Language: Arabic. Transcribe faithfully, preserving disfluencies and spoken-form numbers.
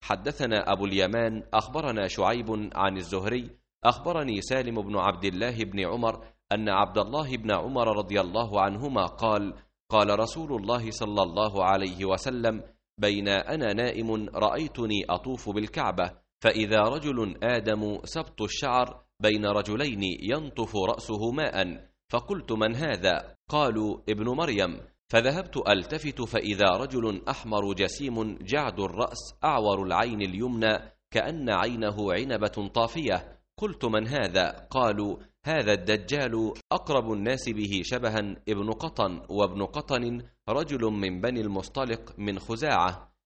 حدثنا أبو اليمان أخبرنا شعيب عن الزهري أخبرني سالم بن عبد الله بن عمر أن عبد الله بن عمر رضي الله عنهما قال قال رسول الله صلى الله عليه وسلم: بين أنا نائم رأيتني أطوف بالكعبة، فإذا رجل آدم سبط الشعر بين رجلين ينطف رأسه ماء، فقلت: من هذا؟ قالوا: ابن مريم. فذهبت ألتفت فإذا رجل أحمر جسيم جعد الرأس أعور العين اليمنى كأن عينه عنبة طافية. قلت: من هذا؟ قالوا: هذا الدجال، أقرب الناس به شبها ابن قطن، وابن قطن رجل من بني المصطلق من خزاعة.